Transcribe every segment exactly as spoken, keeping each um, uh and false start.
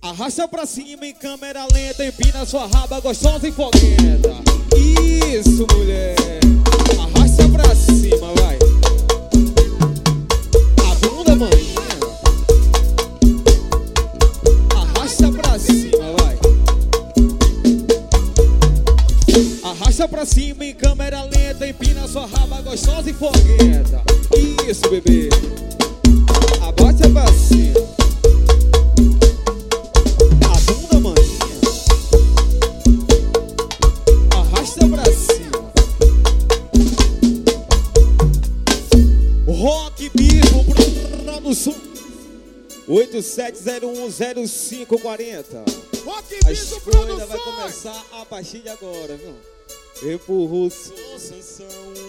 Arrasta pra cima em câmera lenta, empina sua raba gostosa e foguenta. Isso, mulher. Arrasta pra cima, vai. A bunda, maninha. Arrasta pra cima, vai. Arrasta pra cima em câmera lenta, empina sua raba gostosa e foguenta. Isso, bebê. Abaixa pra cima. Rock Bispo Produção oito sete zero um zero cinco quatro zero. Rock A Bispo escolha vai Produções. começar a partir de agora, viu? Empurrou sua sanção.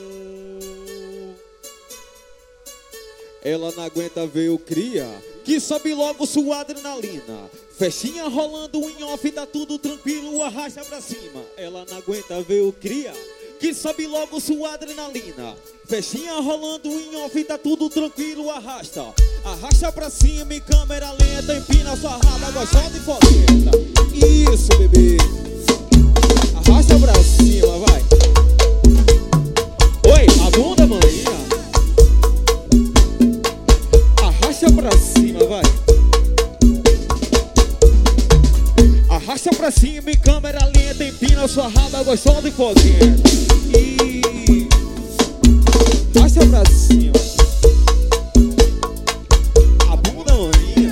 Ela não aguenta ver o cria, que sobe logo sua adrenalina. Festinha rolando em off, tá tudo tranquilo, arrasta pra cima. Ela não aguenta ver o cria, que sobe logo sua adrenalina. Festinha rolando em off, tá tudo tranquilo, arrasta. Arrasta pra cima em câmera lenta, empina sua raba gostosa e foguenta. Isso, bebê. Arrasta pra cima, vai. Oi, a bunda, maninha. Arrasta pra cima, vai. Arrasta pra cima em câmera lenta, empina sua raba gostosa e foguenta. E arrasta pra cima. A bunda, maninha.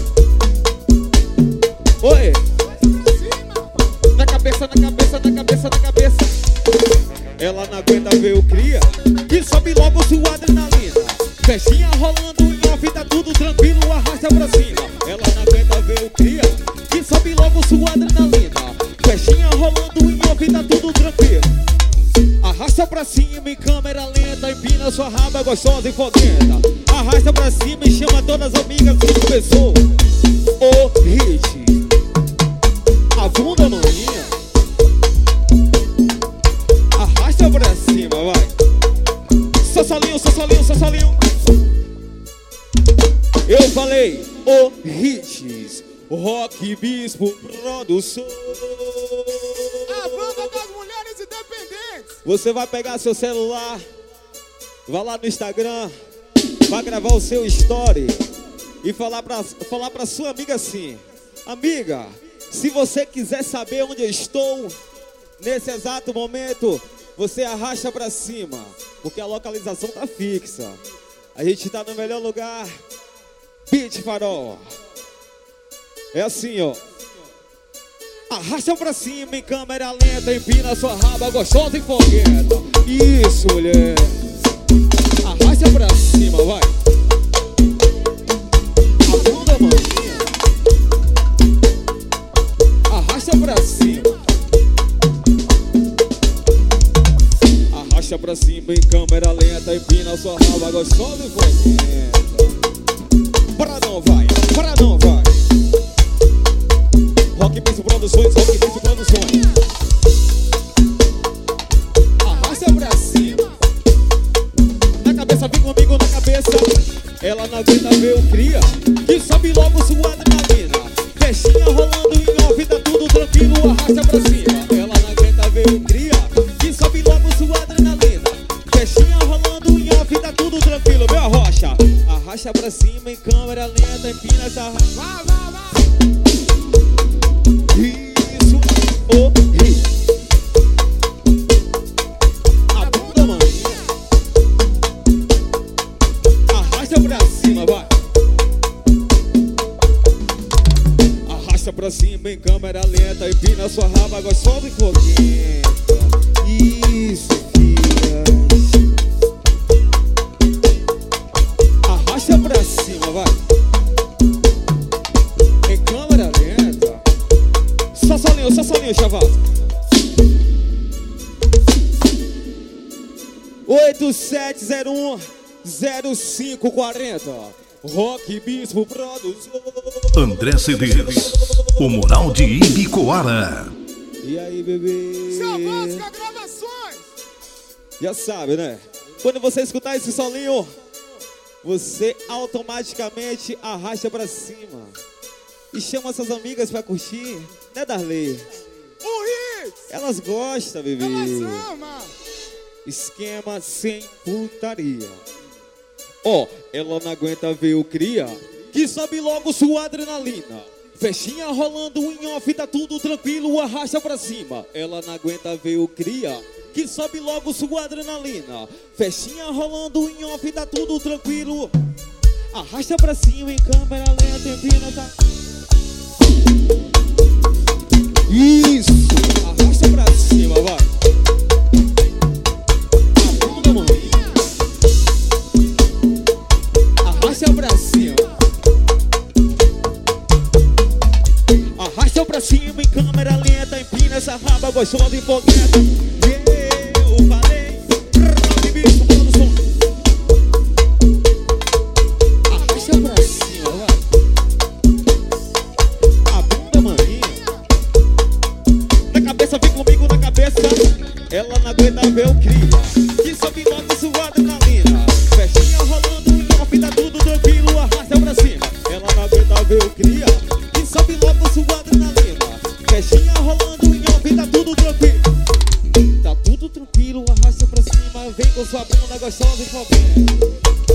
Oi. Na cabeça, na cabeça, na cabeça, na cabeça. Ela não aguenta ver o cria, que sobe logo sua adrenalina. Festinha rolando em off, tá tudo tranquilo, arrasta pra cima. Ela não aguenta ver o cria, que sobe logo sua adrenalina. Festinha rolando em off, tá tudo tranquilo. Arrasta pra cima em câmera lenta, empina sua raba gostosa e foguenta. Arrasta pra cima e chama todas as amigas que começou o hit. A bunda, maninha. Arrasta pra cima, vai. Só solinho, só solinho, só solinho. Eu falei o hits. Rock Bispo Produção. A banda das mulheres independentes. Você vai pegar seu celular, vai lá no Instagram, vai gravar o seu story e falar pra, falar pra sua amiga assim: amiga, se você quiser saber onde eu estou nesse exato momento, você arrasta pra cima, porque a localização tá fixa. A gente tá no melhor lugar, Beach Farol. É assim, ó. Arrasta pra cima em câmera lenta, empina sua raba gostosa e fogueta. Isso, mulher. Arrasta pra cima, vai. A bunda, maninha. Arrasta pra cima. Arrasta pra cima em câmera lenta, empina sua raba gostosa e fogueta. Para não vai, para não vai. Rock Bispo Produções, Rock Bispo Produções. Arrasta pra cima. Na cabeça, vem comigo na cabeça. Ela não aguenta ver o cria, que sobe logo sua adrenalina. Festinha rolando em off, tá tudo tranquilo, arrasta pra cima. Ela não aguenta ver o cria, que sobe logo sua adrenalina. Festinha rolando em off, tá tudo tranquilo, meu arrocha. Arrasta pra cima em câmera lenta, empina essa raba. Vai, vai, vai. Isso, oh, isso. A bunda, maninha. Arrasta pra cima, vai. Arrasta pra cima em câmera lenta, empina sua raba gostosa e foguenta. Isso, filhas. Arrasta pra cima, vai. Em câmera lenta. Só solinho, só solinho, chaval. oito sete zero um zero cinco quatro zero. Rock Bispo Produção. André Cedeiros, o Moral de Ibicoara. E aí, bebê? Seu Vasca Gravações. Já sabe, né? Quando você escutar esse solinho, você automaticamente arrasta pra cima. E chama suas amigas pra curtir, né, Darley? O hit. Elas gostam, bebê. Elas amam. Esquema sem putaria. Ó, oh, ela não aguenta ver o cria, que sobe logo sua adrenalina. Festinha rolando em off, tá tudo tranquilo, arrasta pra cima. Ela não aguenta ver o cria, que sobe logo sua adrenalina. Festinha rolando em off, tá tudo tranquilo. Arrasta pra cima em câmera lenta, empina, tá? Isso! Arrasta pra cima, vai! A bunda, mãe! Arrasta pra cima! Arrasta pra cima em câmera lenta, empina essa raba gostosa e fogueta. Eu falei, rock bicho, produção. Arrasta pra cima, vai. A bunda, maninha. Na cabeça, vem comigo na cabeça. Ela não aguenta ver o cria, que sobe logo sua adrenalina. Festinha rolando em off, tá tudo tranquilo, arrasta pra cima. Ela não aguenta ver o cria, que sobe logo sua adrenalina. Festinha rolando em off, tá tudo tranquilo. Tá tudo tranquilo, arrasta pra cima. Vem com sua bunda gostosa e foguete.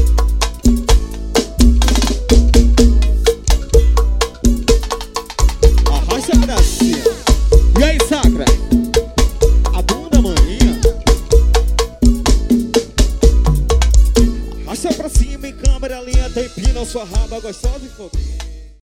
Arrasta pra cima. E aí, Sacra? A bunda, maninha. Arrasta pra cima em câmera lenta, empina sua raba gostosa e foguete.